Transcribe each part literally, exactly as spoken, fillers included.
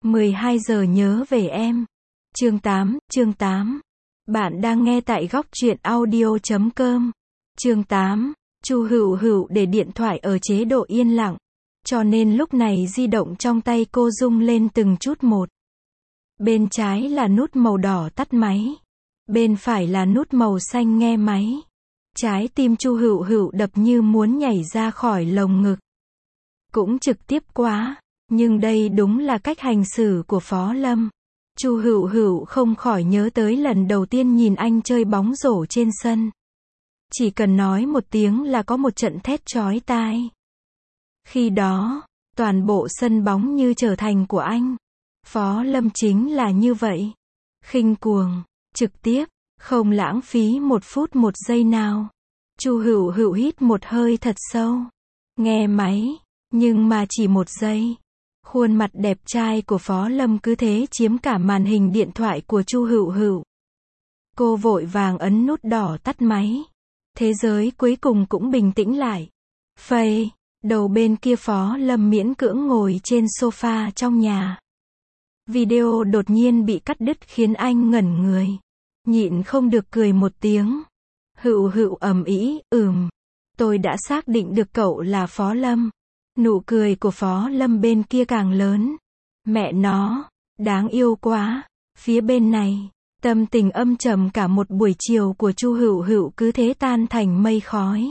mười hai giờ nhớ về em. Chương tám, chương tám. Bạn đang nghe tại góc truyện audio chấm com. Chương tám. Chu Hữu Hữu để điện thoại ở chế độ yên lặng, cho nên lúc này di động trong tay cô rung lên từng chút một. Bên trái là nút màu đỏ tắt máy, bên phải là nút màu xanh nghe máy. Trái tim Chu Hữu Hữu đập như muốn nhảy ra khỏi lồng ngực. Cũng trực tiếp quá, nhưng đây đúng là cách hành xử của Phó Lâm. Chu Hữu Hữu không khỏi nhớ tới lần đầu tiên nhìn anh chơi bóng rổ trên sân. Chỉ cần nói một tiếng là có một trận thét chói tai. Khi đó, toàn bộ sân bóng như trở thành của anh. Phó Lâm chính là như vậy. Khinh cuồng, trực tiếp, không lãng phí một phút một giây nào. Chu Hữu Hữu hít một hơi thật sâu. Nghe máy, nhưng mà chỉ một giây. Khuôn mặt đẹp trai của Phó Lâm cứ thế chiếm cả màn hình điện thoại của Chu Hữu Hữu. Cô vội vàng ấn nút đỏ tắt máy. Thế giới cuối cùng cũng bình tĩnh lại. Phây, đầu bên kia Phó Lâm miễn cưỡng ngồi trên sofa trong nhà. Video đột nhiên bị cắt đứt khiến anh ngẩn người. Nhịn không được cười một tiếng. Hữu Hữu ầm ĩ, ừm. Tôi đã xác định được cậu là Phó Lâm. Nụ cười của Phó Lâm bên kia càng lớn. Mẹ nó, đáng yêu quá. Phía bên này, tâm tình âm trầm cả một buổi chiều của Chu Hữu Hữu cứ thế tan thành mây khói.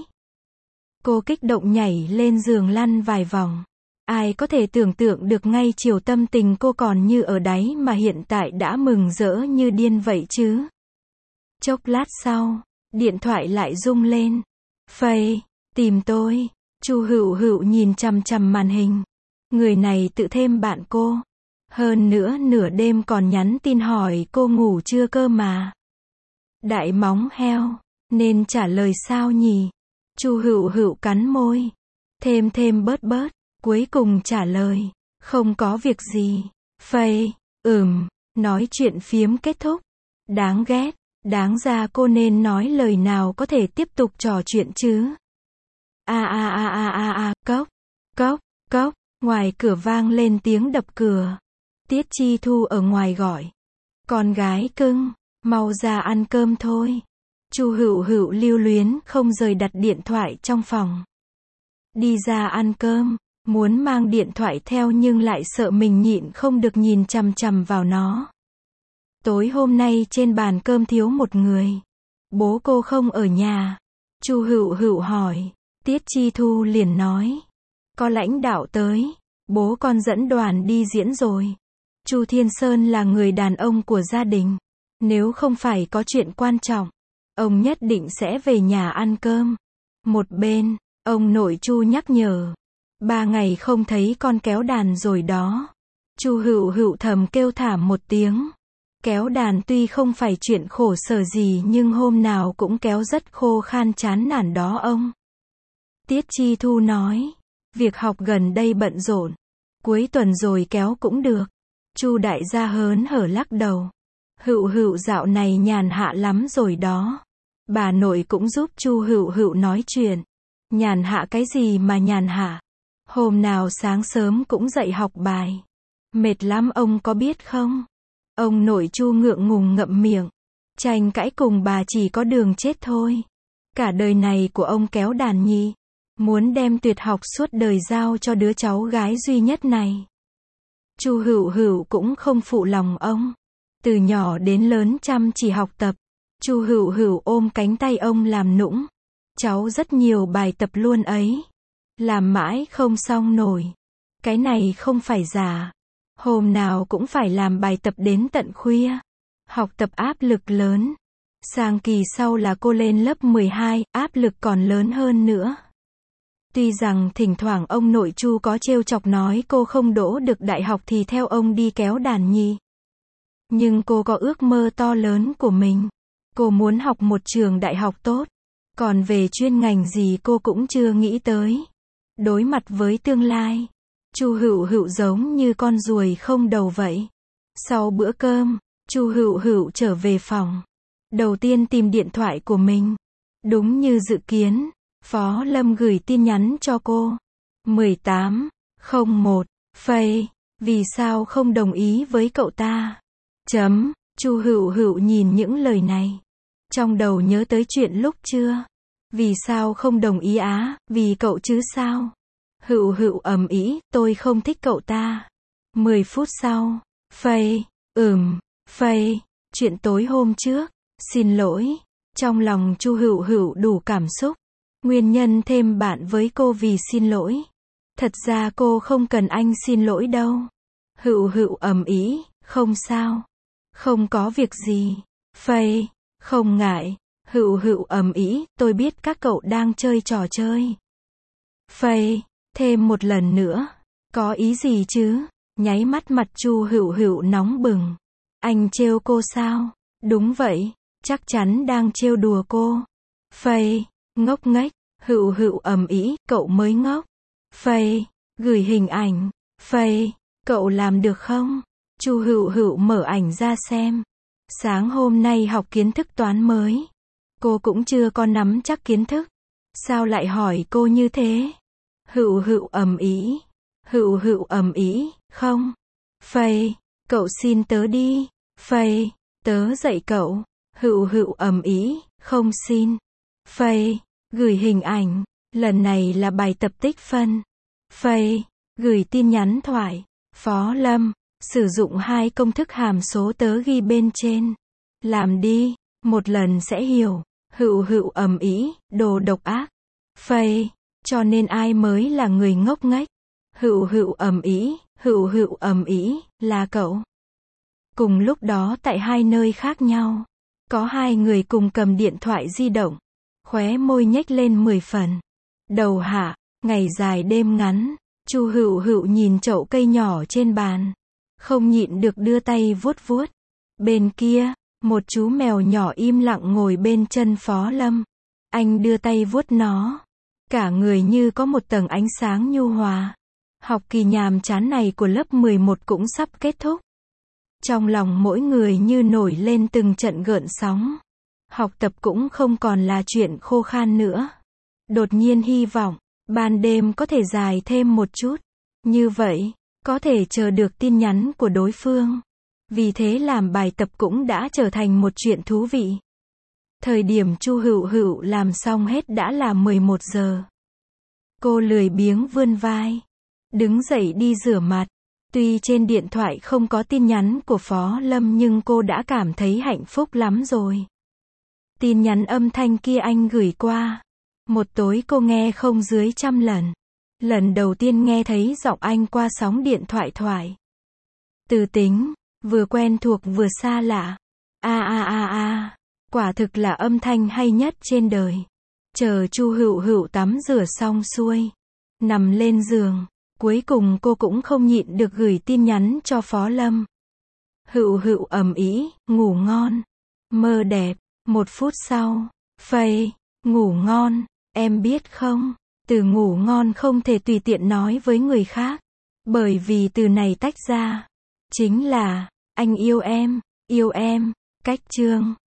Cô kích động nhảy lên giường lăn vài vòng. Ai có thể tưởng tượng được ngay chiều tâm tình cô còn như ở đáy mà hiện tại đã mừng rỡ như điên vậy chứ. Chốc lát sau, điện thoại lại rung lên. Phây, tìm tôi. Chu Hữu Hữu nhìn chằm chằm màn hình. Người này tự thêm bạn cô. Hơn nữa nửa đêm còn nhắn tin hỏi cô ngủ chưa cơ mà. Đại móng heo, nên trả lời sao nhỉ? Chu Hữu Hữu cắn môi. Thêm thêm bớt bớt, cuối cùng trả lời. Không có việc gì. Phây, ừm, nói chuyện phiếm kết thúc. Đáng ghét, đáng ra cô nên nói lời nào có thể tiếp tục trò chuyện chứ. A a a a a a, cốc, cốc, cốc, ngoài cửa vang lên tiếng đập cửa. Tiết Chi Thu ở ngoài gọi. Con gái cưng, mau ra ăn cơm thôi. Chu Hữu Hữu lưu luyến không rời đặt điện thoại trong phòng. Đi ra ăn cơm, muốn mang điện thoại theo nhưng lại sợ mình nhịn không được nhìn chằm chằm vào nó. Tối hôm nay trên bàn cơm thiếu một người. Bố cô không ở nhà. Chu Hữu Hữu hỏi. Tiết Chi Thu liền nói. Có lãnh đạo tới. Bố con dẫn đoàn đi diễn rồi. Chu Thiên Sơn là người đàn ông của gia đình. Nếu không phải có chuyện quan trọng, ông nhất định sẽ về nhà ăn cơm. Một bên, ông nội Chu nhắc nhở. Ba ngày không thấy con kéo đàn rồi đó. Chu Hữu Hữu thầm kêu thảm một tiếng. Kéo đàn tuy không phải chuyện khổ sở gì nhưng hôm nào cũng kéo rất khô khan chán nản đó ông. Tiết Chi Thu nói. Việc học gần đây bận rộn. Cuối tuần rồi kéo cũng được. Chu đại gia hớn hở lắc đầu. Hữu Hữu dạo này nhàn hạ lắm rồi đó. Bà nội cũng giúp Chu Hữu Hữu nói chuyện. Nhàn hạ cái gì mà nhàn hạ? Hôm nào sáng sớm cũng dậy học bài. Mệt lắm ông có biết không? Ông nội Chu ngượng ngùng ngậm miệng. Tranh cãi cùng bà chỉ có đường chết thôi. Cả đời này của ông kéo đàn nhị. Muốn đem tuyệt học suốt đời giao cho đứa cháu gái duy nhất này. Chu Hữu Hữu cũng không phụ lòng ông. Từ nhỏ đến lớn chăm chỉ học tập. Chu Hữu Hữu ôm cánh tay ông làm nũng. Cháu rất nhiều bài tập luôn ấy. Làm mãi không xong nổi. Cái này không phải giả. Hôm nào cũng phải làm bài tập đến tận khuya. Học tập áp lực lớn. Sang kỳ sau là cô lên lớp mười hai, áp lực còn lớn hơn nữa. Tuy rằng thỉnh thoảng ông nội Chu có trêu chọc nói cô không đỗ được đại học thì theo ông đi kéo đàn nhị. Nhưng cô có ước mơ to lớn của mình. Cô muốn học một trường đại học tốt. Còn về chuyên ngành gì cô cũng chưa nghĩ tới. Đối mặt với tương lai, Chu Hữu Hữu giống như con ruồi không đầu vậy. Sau bữa cơm, Chu Hữu Hữu trở về phòng. Đầu tiên tìm điện thoại của mình. Đúng như dự kiến, Phó Lâm gửi tin nhắn cho cô. mười tám không một, Phây, Vì sao không đồng ý với cậu ta? Chấm. Chu Hựu Hựu nhìn những lời này. Trong đầu nhớ tới chuyện lúc trưa. Vì sao không đồng ý á, vì cậu chứ sao? Hựu Hựu ầm ĩ, tôi không thích cậu ta. Mười phút sau. Phây. Ừm. Phây. Chuyện tối hôm trước. Xin lỗi. Trong lòng Chu Hựu Hựu đủ cảm xúc. Nguyên nhân thêm bạn với cô vì xin lỗi. Thật ra cô không cần anh xin lỗi đâu. Hựu Hựu ầm ĩ, không sao. Không có việc gì. Phây. Không ngại. Hựu Hựu ầm ĩ, tôi biết các cậu đang chơi trò chơi. Phây. Thêm một lần nữa. Có ý gì chứ? Nháy mắt mặt Chu Hựu Hựu nóng bừng. Anh trêu cô sao? Đúng vậy. Chắc chắn đang trêu đùa cô. Phây. Ngốc nghếch. Hựu Hựu ầm ĩ, cậu mới ngốc. Phây. Gửi hình ảnh. Phây. Cậu làm được không? Chu Hựu Hựu mở ảnh ra xem. Sáng hôm nay học kiến thức toán mới. Cô cũng chưa có nắm chắc kiến thức. Sao lại hỏi cô như thế? Hựu Hựu ầm ĩ. Hựu Hựu ầm ĩ, không. Phây. Cậu xin tớ đi. Phây. Tớ dạy cậu. Hựu Hựu ầm ĩ, không xin. Phây. Gửi hình ảnh. Lần này là bài tập tích phân. Phây. Gửi tin nhắn thoại. Phó Lâm. Sử dụng hai công thức hàm số tớ ghi bên trên. Làm đi. Một lần sẽ hiểu. Hựu Hựu ầm ĩ, đồ độc ác. Phây. Cho nên ai mới là người ngốc nghếch? Hựu Hựu ầm ĩ, Hựu Hựu ầm ĩ, là cậu. Cùng lúc đó tại hai nơi khác nhau. Có hai người cùng cầm điện thoại di động. Khóe môi nhếch lên mười phần. Đầu hạ. Ngày dài đêm ngắn. Chu Hựu Hựu nhìn chậu cây nhỏ trên bàn. Không nhịn được đưa tay vuốt vuốt. Bên kia, một chú mèo nhỏ im lặng ngồi bên chân Phó Lâm. Anh đưa tay vuốt nó. Cả người như có một tầng ánh sáng nhu hòa. Học kỳ nhàm chán này của lớp mười một cũng sắp kết thúc. Trong lòng mỗi người như nổi lên từng trận gợn sóng. Học tập cũng không còn là chuyện khô khan nữa. Đột nhiên hy vọng, ban đêm có thể dài thêm một chút. Như vậy, có thể chờ được tin nhắn của đối phương. Vì thế làm bài tập cũng đã trở thành một chuyện thú vị. Thời điểm Chu Hựu Hựu làm xong hết đã là mười một giờ. Cô lười biếng vươn vai. Đứng dậy đi rửa mặt. Tuy trên điện thoại không có tin nhắn của Phó Lâm nhưng cô đã cảm thấy hạnh phúc lắm rồi. Tin nhắn âm thanh kia anh gửi qua. Một tối cô nghe không dưới trăm lần. Lần đầu tiên nghe thấy giọng anh qua sóng điện thoại thoại. Từ tính, vừa quen thuộc vừa xa lạ. A a a a, quả thực là âm thanh hay nhất trên đời. Chờ Chu Hựu Hựu tắm rửa xong xuôi, nằm lên giường, cuối cùng cô cũng không nhịn được gửi tin nhắn cho Phó Lâm. Hựu Hựu ầm ĩ, ngủ ngon, mơ đẹp. Một phút sau, Phây, ngủ ngon, em biết không, từ ngủ ngon không thể tùy tiện nói với người khác, bởi vì từ này tách ra, chính là, anh yêu em, yêu em, cách chương.